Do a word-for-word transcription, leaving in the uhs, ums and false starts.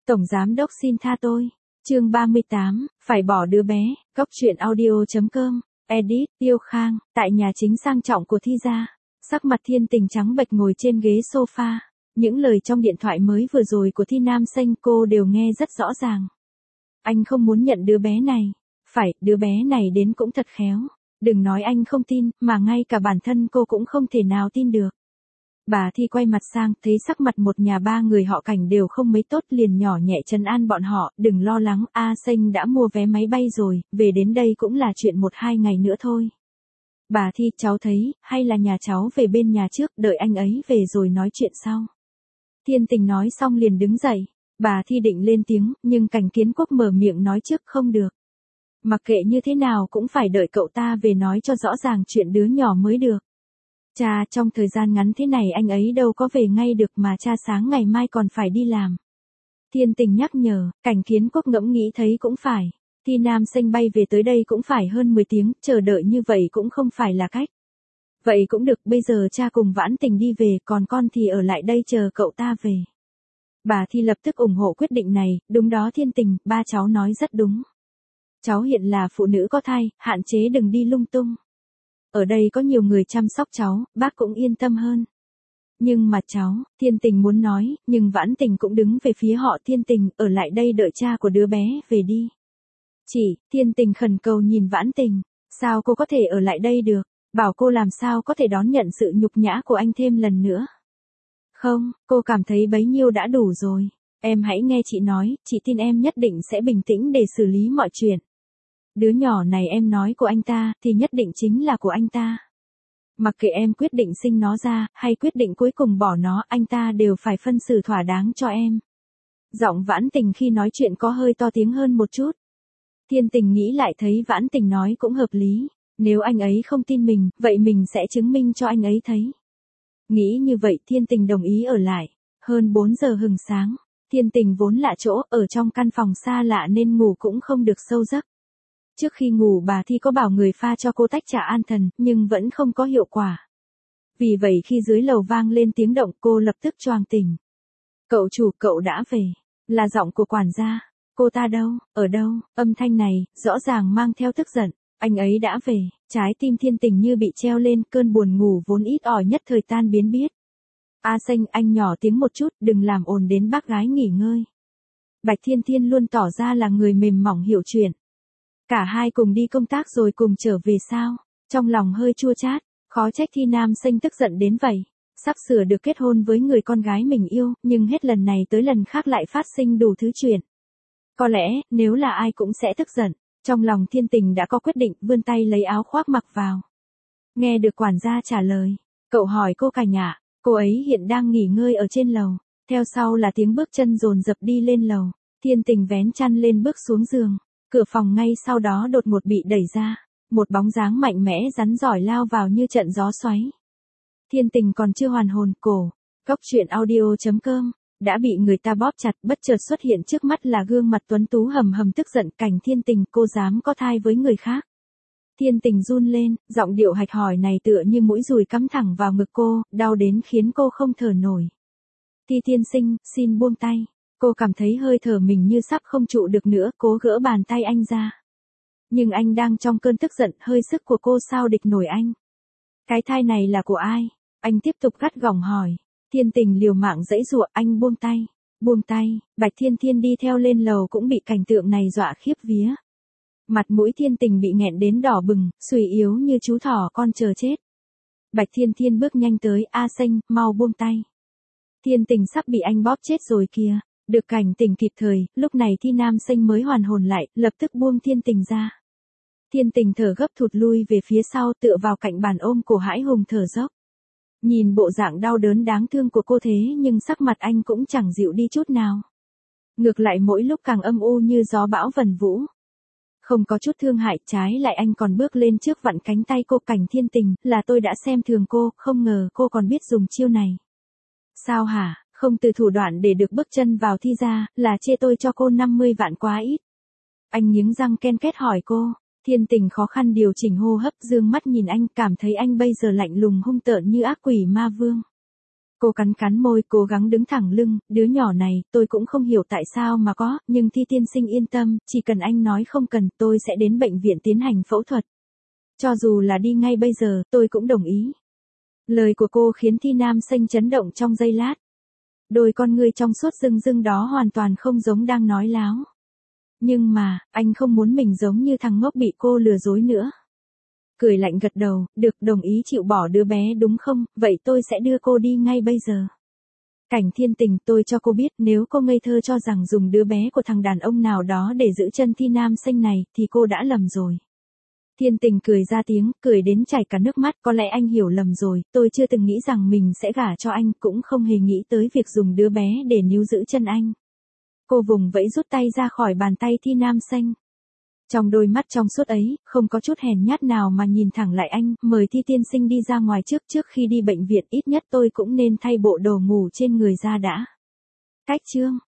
Tổng giám đốc xin tha tôi. Chương ba mươi tám, phải bỏ đứa bé. Cốc truyện audio chấm com. Edit, Tiêu Khang, tại nhà chính sang trọng của Thi gia. Sắc mặt Thiên Tình trắng bệch ngồi trên ghế sofa. Những lời trong điện thoại mới vừa rồi của Thi Nam Xanh cô đều nghe rất rõ ràng. Anh không muốn nhận đứa bé này. Phải, đứa bé này đến cũng thật khéo. Đừng nói anh không tin, mà ngay cả bản thân cô cũng không thể nào tin được. Bà Thi quay mặt sang, thấy sắc mặt một nhà ba người họ Cảnh đều không mấy tốt, liền nhỏ nhẹ trấn an bọn họ, đừng lo lắng, A Xanh đã mua vé máy bay rồi, về đến đây cũng là chuyện một hai ngày nữa thôi. Bà Thi, cháu thấy, hay là nhà cháu về bên nhà trước, đợi anh ấy về rồi nói chuyện sau. Thiên Tình nói xong liền đứng dậy, bà Thi định lên tiếng, nhưng Cảnh Kiến Quốc mở miệng nói trước, không được. Mặc kệ như thế nào cũng phải đợi cậu ta về nói cho rõ ràng chuyện đứa nhỏ mới được. Cha, trong thời gian ngắn thế này anh ấy đâu có về ngay được mà cha sáng ngày mai còn phải đi làm. Thiên Tình nhắc nhở, Cảnh Kiến Quốc ngẫm nghĩ thấy cũng phải. Thi Nam Xanh bay về tới đây cũng phải hơn mười tiếng, chờ đợi như vậy cũng không phải là cách. Vậy cũng được, bây giờ cha cùng Vãn Tình đi về, còn con thì ở lại đây chờ cậu ta về. Bà Thi lập tức ủng hộ quyết định này, đúng đó Thiên Tình, ba cháu nói rất đúng. Cháu hiện là phụ nữ có thai, hạn chế đừng đi lung tung. Ở đây có nhiều người chăm sóc cháu, bác cũng yên tâm hơn. Nhưng mà cháu, Thiên Tình muốn nói, nhưng Vãn Tình cũng đứng về phía họ. Thiên Tình, ở lại đây đợi cha của đứa bé về đi. Chỉ, Thiên Tình khẩn cầu nhìn Vãn Tình, sao cô có thể ở lại đây được, bảo cô làm sao có thể đón nhận sự nhục nhã của anh thêm lần nữa. Không, cô cảm thấy bấy nhiêu đã đủ rồi. Em hãy nghe chị nói, chị tin em nhất định sẽ bình tĩnh để xử lý mọi chuyện. Đứa nhỏ này em nói của anh ta, thì nhất định chính là của anh ta. Mặc kệ em quyết định sinh nó ra, hay quyết định cuối cùng bỏ nó, anh ta đều phải phân xử thỏa đáng cho em. Giọng Vãn Tình khi nói chuyện có hơi to tiếng hơn một chút. Thiên Tình nghĩ lại thấy Vãn Tình nói cũng hợp lý. Nếu anh ấy không tin mình, vậy mình sẽ chứng minh cho anh ấy thấy. Nghĩ như vậy Thiên Tình đồng ý ở lại. Hơn bốn giờ hừng sáng, Thiên Tình vốn lạ chỗ, ở trong căn phòng xa lạ nên ngủ cũng không được sâu giấc. Trước khi ngủ bà Thi có bảo người pha cho cô tách trà an thần, nhưng vẫn không có hiệu quả. Vì vậy khi dưới lầu vang lên tiếng động cô lập tức choàng tỉnh. Cậu chủ, cậu đã về. Là giọng của quản gia. Cô ta đâu, ở đâu, âm thanh này, rõ ràng mang theo tức giận. Anh ấy đã về, trái tim Thiên Tình như bị treo lên, cơn buồn ngủ vốn ít ỏi nhất thời tan biến biết. A Xanh, anh nhỏ tiếng một chút, đừng làm ồn đến bác gái nghỉ ngơi. Bạch Thiên Thiên luôn tỏ ra là người mềm mỏng hiểu chuyện. Cả hai cùng đi công tác rồi cùng trở về sao, trong lòng hơi chua chát, khó trách Thi Nam Xanh tức giận đến vậy. Sắp sửa được kết hôn với người con gái mình yêu, nhưng hết lần này tới lần khác lại phát sinh đủ thứ chuyện. Có lẽ, nếu là ai cũng sẽ tức giận. Trong lòng Thiên Tình đã có quyết định, vươn tay lấy áo khoác mặc vào. Nghe được quản gia trả lời, cậu hỏi cô Cảnh ạ, cô ấy hiện đang nghỉ ngơi ở trên lầu. Theo sau là tiếng bước chân dồn dập đi lên lầu. Thiên Tình vén chăn lên bước xuống giường. Cửa phòng ngay sau đó đột ngột bị đẩy ra. Một bóng dáng mạnh mẽ rắn giỏi lao vào như trận gió xoáy. Thiên Tình còn chưa hoàn hồn, cổ. Cốc truyện audio chấm com. Đã bị người ta bóp chặt, bất chợt xuất hiện trước mắt là gương mặt tuấn tú hầm hầm tức giận. Cảnh Thiên Tình, cô dám có thai với người khác. Thiên Tình run lên, giọng điệu hạch hỏi này tựa như mũi dùi cắm thẳng vào ngực cô, đau đến khiến cô không thở nổi. Thi tiên sinh, xin buông tay. Cô cảm thấy hơi thở mình như sắp không trụ được nữa, cố gỡ bàn tay anh ra. Nhưng anh đang trong cơn tức giận, hơi sức của cô sao địch nổi anh. Cái thai này là của ai? Anh tiếp tục gắt gỏng hỏi. Thiên Tình liều mạng giãy giụa, anh buông tay, buông tay. Bạch Thiên Thiên đi theo lên lầu cũng bị cảnh tượng này dọa khiếp vía. Mặt mũi Thiên Tình bị nghẹn đến đỏ bừng, sùi yếu như chú thỏ con chờ chết. Bạch Thiên Thiên bước nhanh tới, A Xanh, mau buông tay. Thiên Tình sắp bị anh bóp chết rồi kìa. Được Cảnh Tình kịp thời, lúc này Thi Nam Xanh mới hoàn hồn lại, lập tức buông Thiên Tình ra. Thiên Tình thở gấp thụt lui về phía sau, tựa vào cạnh bàn ôm cổ hãi hùng thở dốc. Nhìn bộ dạng đau đớn đáng thương của cô thế nhưng sắc mặt anh cũng chẳng dịu đi chút nào. Ngược lại mỗi lúc càng âm u như gió bão vần vũ. Không có chút thương hại, trái lại anh còn bước lên trước vặn cánh tay cô. Cảnh Thiên Tình, là tôi đã xem thường cô, không ngờ cô còn biết dùng chiêu này. Sao hả, không từ thủ đoạn để được bước chân vào Thi gia, là chê tôi cho cô năm mươi vạn quá ít. Anh nghiến răng ken két hỏi cô. Thiên Tình khó khăn điều chỉnh hô hấp, dương mắt nhìn anh, cảm thấy anh bây giờ lạnh lùng hung tợn như ác quỷ ma vương. Cô cắn cắn môi, cố gắng đứng thẳng lưng, đứa nhỏ này, tôi cũng không hiểu tại sao mà có, nhưng Thi tiên sinh yên tâm, chỉ cần anh nói không cần, tôi sẽ đến bệnh viện tiến hành phẫu thuật. Cho dù là đi ngay bây giờ, tôi cũng đồng ý. Lời của cô khiến Thi Nam Xanh chấn động trong giây lát. Đôi con ngươi trong suốt rưng rưng đó hoàn toàn không giống đang nói láo. Nhưng mà, anh không muốn mình giống như thằng ngốc bị cô lừa dối nữa. Cười lạnh gật đầu, được, đồng ý chịu bỏ đứa bé đúng không, vậy tôi sẽ đưa cô đi ngay bây giờ. Cảnh Thiên Tình, tôi cho cô biết, nếu cô ngây thơ cho rằng dùng đứa bé của thằng đàn ông nào đó để giữ chân Thi Nam Xanh này, thì cô đã lầm rồi. Thiên Tình cười ra tiếng, cười đến chảy cả nước mắt, có lẽ anh hiểu lầm rồi, tôi chưa từng nghĩ rằng mình sẽ gả cho anh, cũng không hề nghĩ tới việc dùng đứa bé để níu giữ chân anh. Cô vùng vẫy rút tay ra khỏi bàn tay Thi Nam Xanh. Trong đôi mắt trong suốt ấy, không có chút hèn nhát nào mà nhìn thẳng lại anh, mời Thi tiên sinh đi ra ngoài trước, trước khi đi bệnh viện ít nhất tôi cũng nên thay bộ đồ ngủ trên người ra đã. Cách chương